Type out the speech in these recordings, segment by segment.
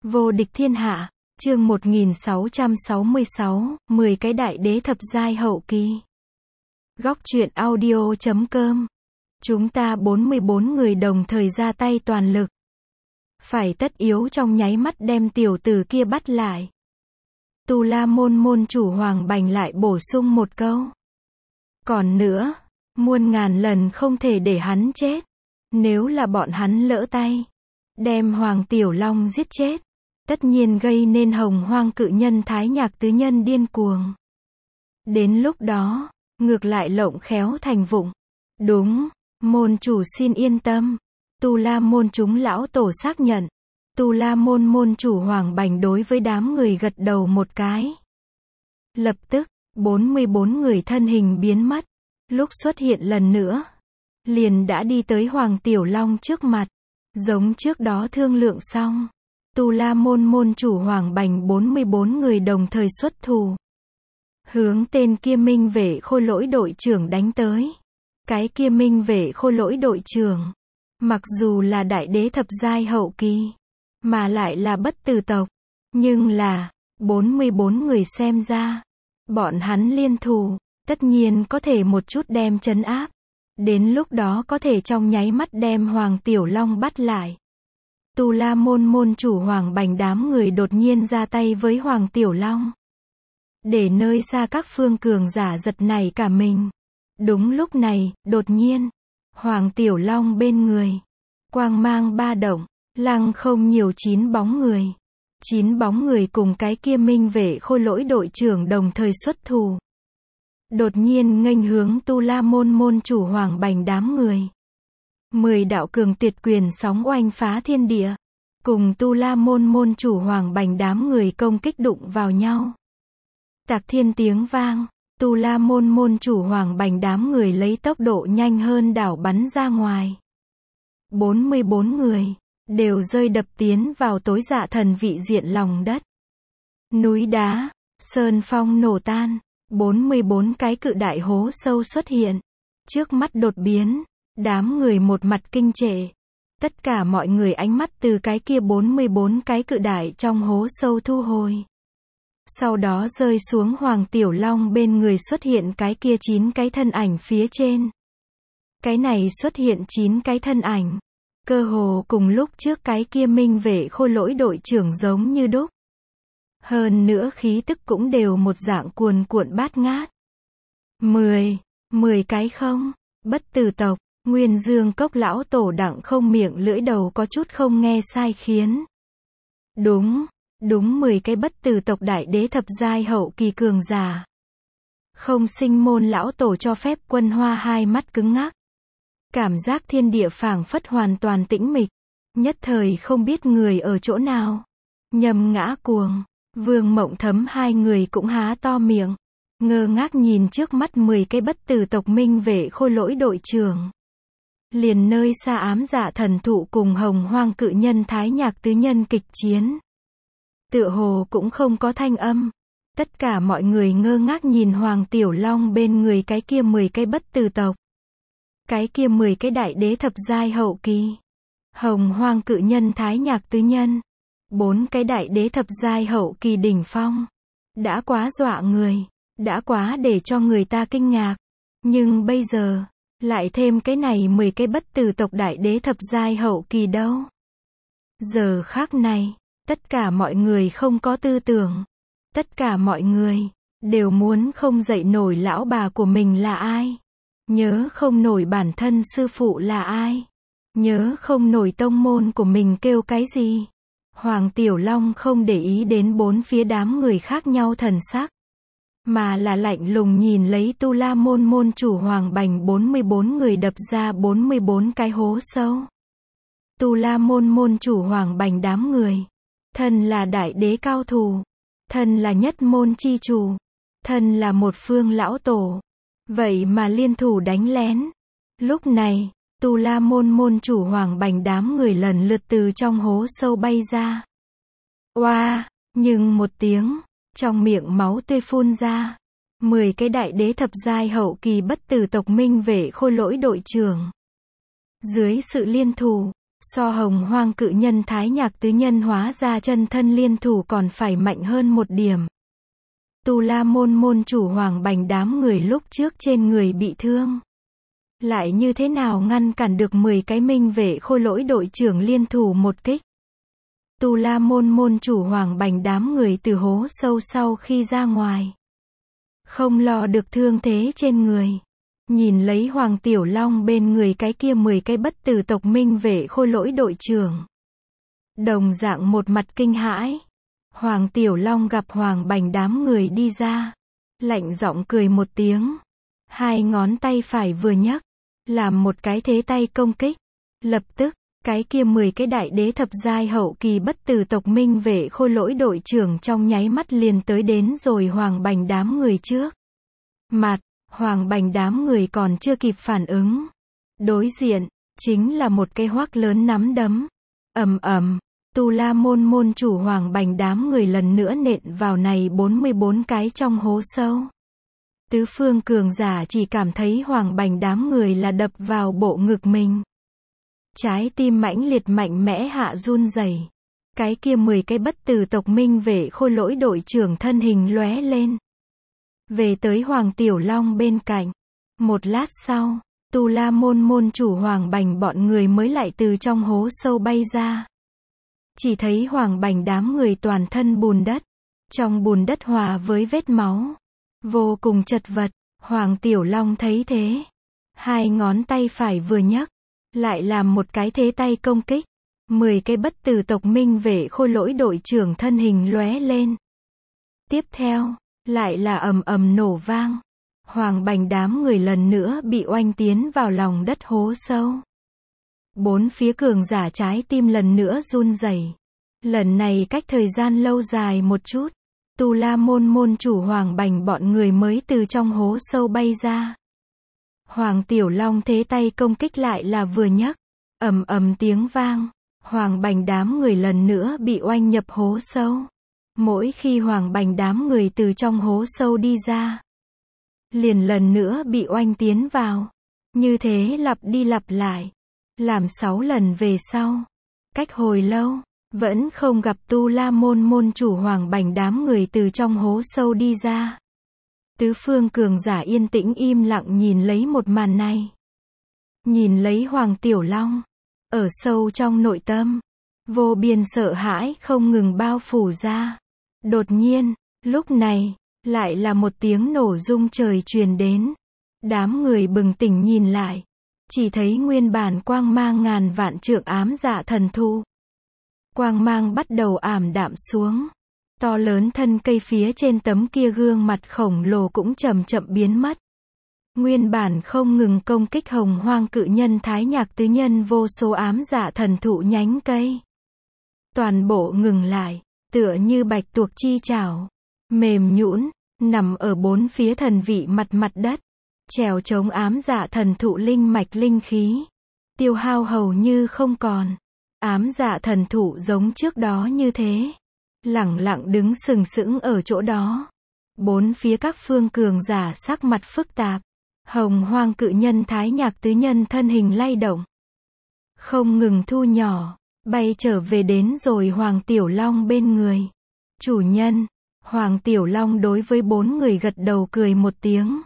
Vô địch thiên hạ, chương 1666, 10 cái đại đế thập giai hậu kỳ. Góc truyện audio.com. Chúng ta 44 người đồng thời ra tay toàn lực. Phải tất yếu trong nháy mắt đem tiểu tử kia bắt lại. Tu La môn môn chủ Hoàng Bành lại bổ sung một câu. Còn nữa, muôn ngàn lần không thể để hắn chết. Nếu là bọn hắn lỡ tay, đem Hoàng Tiểu Long giết chết, tất nhiên gây nên Hồng Hoang cự nhân Thái Nhạc tứ nhân điên cuồng. Đến lúc đó, ngược lại lộng khéo thành vụng. Đúng, môn chủ xin yên tâm. Tu La môn chúng lão tổ xác nhận. Tu La môn môn chủ Hoàng Bành đối với đám người gật đầu một cái. Lập tức, 44 người thân hình biến mất. Lúc xuất hiện lần nữa, liền đã đi tới Hoàng Tiểu Long trước mặt. Giống trước đó thương lượng xong, Tu La môn môn chủ Hoàng Bành 44 người đồng thời xuất thủ. Hướng tên kia Minh Vệ Khôi Lỗi đội trưởng đánh tới. Cái kia Minh Vệ Khôi Lỗi đội trưởng, mặc dù là đại đế thập giai hậu kỳ, mà lại là bất tử tộc, nhưng là 44 người xem ra, bọn hắn liên thủ, tất nhiên có thể một chút đem trấn áp. Đến lúc đó có thể trong nháy mắt đem Hoàng Tiểu Long bắt lại. Tu La môn môn chủ Hoàng Bành đám người đột nhiên ra tay với Hoàng Tiểu Long. Để nơi xa các phương cường giả giật nảy cả mình. Đúng lúc này, đột nhiên, Hoàng Tiểu Long bên người, quang mang ba động, lăng không nhiều 9 bóng người. 9 bóng người cùng cái kia Minh Vệ Khôi Lỗi đội trưởng đồng thời xuất thủ. Đột nhiên nghênh hướng Tu La môn môn chủ Hoàng Bành đám người. 10 đạo cường tuyệt quyền sóng oanh phá thiên địa, cùng Tu La môn môn chủ Hoàng Bành đám người công kích đụng vào nhau. Tạc thiên tiếng vang, Tu La môn môn chủ Hoàng Bành đám người lấy tốc độ nhanh hơn đảo bắn ra ngoài. 44 người, đều rơi đập tiến vào tối dạ thần vị diện lòng đất. Núi đá, sơn phong nổ tan, 44 cái cự đại hố sâu xuất hiện. Trước mắt đột biến, đám người một mặt kinh trệ. Tất cả mọi người ánh mắt từ cái kia 44 cái cự đại trong hố sâu thu hồi. Sau đó rơi xuống Hoàng Tiểu Long bên người xuất hiện cái kia 9 cái thân ảnh phía trên. Cái này xuất hiện 9 cái thân ảnh. Cơ hồ cùng lúc trước cái kia Minh Vệ Khôi Lỗi đội trưởng giống như đúc. Hơn nữa khí tức cũng đều một dạng cuồn cuộn bát ngát. 10 cái không, bất tử tộc, Nguyên Dương Cốc lão tổ Đặng Không miệng lưỡi đầu có chút không nghe sai khiến. Đúng 10 cái bất tử tộc đại đế thập giai hậu kỳ cường giả. Không Sinh môn lão tổ cho phép Quân Hoa hai mắt cứng ngắc. Cảm giác thiên địa phảng phất hoàn toàn tĩnh mịch, nhất thời không biết người ở chỗ nào. Nhâm Ngã Cuồng, Vương Mộng Thấm hai người cũng há to miệng, ngơ ngác nhìn trước mắt 10 cái bất tử tộc Minh Vệ Khôi Lỗi đội trưởng. Liền nơi xa ám dạ thần thụ cùng Hồng Hoang cự nhân Thái Nhạc tứ nhân kịch chiến. Tựa hồ cũng không có thanh âm. Tất cả mọi người ngơ ngác nhìn Hoàng Tiểu Long bên người cái kia 10 cái bất tử tộc. Cái kia 10 cái đại đế thập giai hậu kỳ. Hồng Hoang cự nhân Thái Nhạc tứ nhân. 4 cái đại đế thập giai hậu kỳ đỉnh phong. Đã quá dọa người. Đã quá để cho người ta kinh ngạc. Nhưng bây giờ, lại thêm cái này 10 cái bất tử tộc đại đế thập giai hậu kỳ đâu. Giờ khác này, tất cả mọi người không có tư tưởng. Tất cả mọi người, đều muốn không dậy nổi lão bà của mình là ai. Nhớ không nổi bản thân sư phụ là ai. Nhớ không nổi tông môn của mình kêu cái gì. Hoàng Tiểu Long không để ý đến bốn phía đám người khác nhau thần sắc, mà là lạnh lùng nhìn lấy Tu La môn môn chủ Hoàng Bành 44 người đập ra 44 cái hố sâu. Tu La môn môn chủ Hoàng Bành đám người, thân là đại đế cao thủ, thân là nhất môn chi chủ, thân là một phương lão tổ, vậy mà liên thủ đánh lén. Lúc này, Tu La môn môn chủ Hoàng Bành đám người lần lượt từ trong hố sâu bay ra. Oa, nhưng một tiếng, trong miệng máu tươi phun ra. 10 cái đại đế thập giai hậu kỳ bất tử tộc Minh Vệ Khôi Lỗi đội trưởng. Dưới sự liên thủ, So Hồng Hoang cự nhân Thái Nhạc tứ nhân hóa ra chân thân liên thủ còn phải mạnh hơn một điểm. Tu La Môn môn chủ Hoàng Bành đám người lúc trước trên người bị thương. Lại như thế nào ngăn cản được 10 cái minh vệ khôi lỗi đội trưởng liên thủ một kích. Tu La Môn môn chủ Hoàng Bành đám người từ hố sâu sau khi ra ngoài. Không lo được thương thế trên người. Nhìn lấy Hoàng Tiểu Long bên người cái kia 10 cái bất tử tộc minh vệ khôi lỗi đội trưởng. Đồng dạng một mặt kinh hãi. Hoàng Tiểu Long gặp Hoàng Bành đám người đi ra. Lạnh giọng cười một tiếng. Hai ngón tay phải vừa nhấc. Làm một cái thế tay công kích. Lập tức, cái kia 10 cái đại đế thập giai hậu kỳ bất tử tộc minh vệ khôi lỗi đội trưởng trong nháy mắt liền tới đến rồi Hoàng Bành đám người trước. Mặt, Hoàng Bành đám người còn chưa kịp phản ứng. Đối diện, chính là một cái hoác lớn nắm đấm. Ầm ầm, Tu La Môn môn chủ Hoàng Bành đám người lần nữa nện vào này 44 cái trong hố sâu. Tứ phương cường giả chỉ cảm thấy Hoàng Bành đám người là đập vào bộ ngực mình. Trái tim mãnh liệt mạnh mẽ hạ run rẩy. Cái kia 10 cái bất tử tộc minh vệ khôi lỗi đội trưởng thân hình lóe lên. Về tới Hoàng Tiểu Long bên cạnh. Một lát sau, Tu La Môn môn chủ Hoàng Bành bọn người mới lại từ trong hố sâu bay ra. Chỉ thấy Hoàng Bành đám người toàn thân bùn đất. Trong bùn đất hòa với vết máu. Vô cùng chật vật. Hoàng Tiểu Long thấy thế. Hai ngón tay phải vừa nhấc. Lại làm một cái thế tay công kích. 10 cái bất tử tộc minh vệ khôi lỗi đội trưởng thân hình lóe lên. Tiếp theo, lại là ầm ầm nổ vang. Hoàng Bành đám người lần nữa bị oanh tiến vào lòng đất hố sâu. Bốn phía cường giả trái tim lần nữa run rẩy. Lần này cách thời gian lâu dài một chút. Tu La Môn môn chủ Hoàng Bành bọn người mới từ trong hố sâu bay ra. Hoàng Tiểu Long thế tay công kích lại là vừa nhấc. Ầm ầm tiếng vang. Hoàng Bành đám người lần nữa bị oanh nhập hố sâu. Mỗi khi Hoàng Bành đám người từ trong hố sâu đi ra, liền lần nữa bị oanh tiến vào. Như thế lặp đi lặp lại. Làm 6 lần về sau. Cách hồi lâu, vẫn không gặp Tu La Môn môn chủ Hoàng Bành đám người từ trong hố sâu đi ra. Tứ phương cường giả yên tĩnh im lặng nhìn lấy một màn này. Nhìn lấy Hoàng Tiểu Long. Ở sâu trong nội tâm. Vô biên sợ hãi không ngừng bao phủ ra. Đột nhiên, lúc này, lại là một tiếng nổ rung trời truyền đến. Đám người bừng tỉnh nhìn lại. Chỉ thấy nguyên bản quang mang ngàn vạn trượng ám dạ thần thụ. Quang mang bắt đầu ảm đạm xuống. To lớn thân cây phía trên tấm kia gương mặt khổng lồ cũng chậm chậm biến mất. Nguyên bản không ngừng công kích Hồng Hoang cự nhân Thái Nhạc tứ nhân vô số ám dạ thần thụ nhánh cây. Toàn bộ ngừng lại, tựa như bạch tuộc chi chảo. Mềm nhũn, nằm ở bốn phía thần vị mặt đất. Trèo chống ám dạ thần thụ linh mạch linh khí. Tiêu hao hầu như không còn. Ám dạ thần thụ giống trước đó như thế. Lẳng lặng đứng sừng sững ở chỗ đó. Bốn phía các phương cường giả sắc mặt phức tạp. Hồng Hoang cự nhân Thái Nhạc tứ nhân thân hình lay động. Không ngừng thu nhỏ, bay trở về đến rồi Hoàng Tiểu Long bên người. Chủ nhân, Hoàng Tiểu Long đối với bốn người gật đầu cười một tiếng.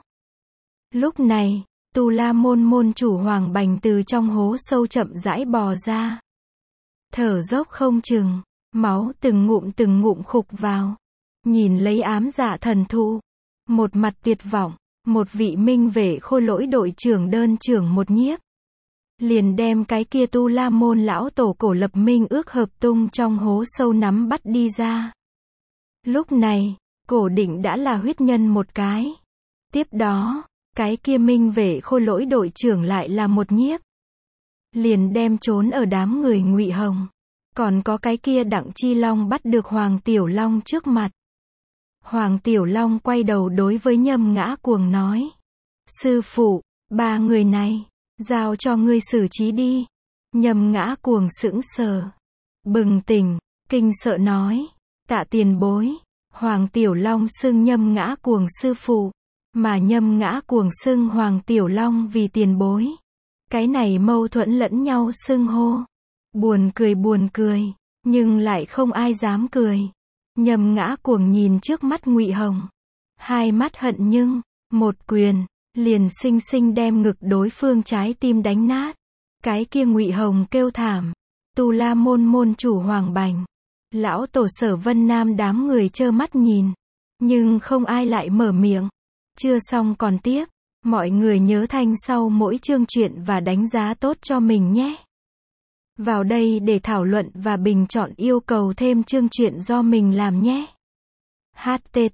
Lúc này, Tu La Môn môn chủ Hoàng Bành từ trong hố sâu chậm rãi bò ra. Thở dốc không chừng, máu từng ngụm khục vào. Nhìn lấy ám dạ thần thụ. Một mặt tuyệt vọng, một vị minh vệ khôi lỗi đội trưởng đơn trưởng một nhiếp. Liền đem cái kia Tu La Môn lão tổ cổ lập minh ước hợp tung trong hố sâu nắm bắt đi ra. Lúc này, cổ định đã là huyết nhân một cái. Tiếp đó, cái kia minh vệ khôi lỗi đội trưởng lại là một nhiếp. Liền đem trốn ở đám người Ngụy Hồng. Còn có cái kia Đặng Chi Long bắt được Hoàng Tiểu Long trước mặt. Hoàng Tiểu Long quay đầu đối với Nhâm Ngã Cuồng nói. Sư phụ, 3 người này, giao cho ngươi xử trí đi. Nhâm Ngã Cuồng sững sờ. Bừng tỉnh, kinh sợ nói. Tạ tiền bối. Hoàng Tiểu Long xưng Nhâm Ngã Cuồng sư phụ. Mà Nhâm Ngã Cuồng xưng Hoàng Tiểu Long vì tiền bối. Cái này mâu thuẫn lẫn nhau xưng hô. buồn cười, nhưng lại không ai dám cười. Nhâm Ngã cuồng nhìn trước mắt Ngụy Hồng, hai mắt hận nhưng, một quyền, liền xinh xinh đem ngực đối phương trái tim đánh nát. Cái kia Ngụy Hồng kêu thảm, Tu La môn môn chủ Hoàng Bành, lão tổ Sở Vân Nam đám người trơ mắt nhìn, nhưng không ai lại mở miệng. Chưa xong còn tiếp, mọi người nhớ thanh sau mỗi chương truyện và đánh giá tốt cho mình nhé. Vào đây để thảo luận và bình chọn yêu cầu thêm chương truyện do mình làm nhé.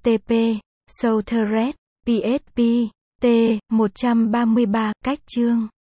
http://thread php t 133 cách chương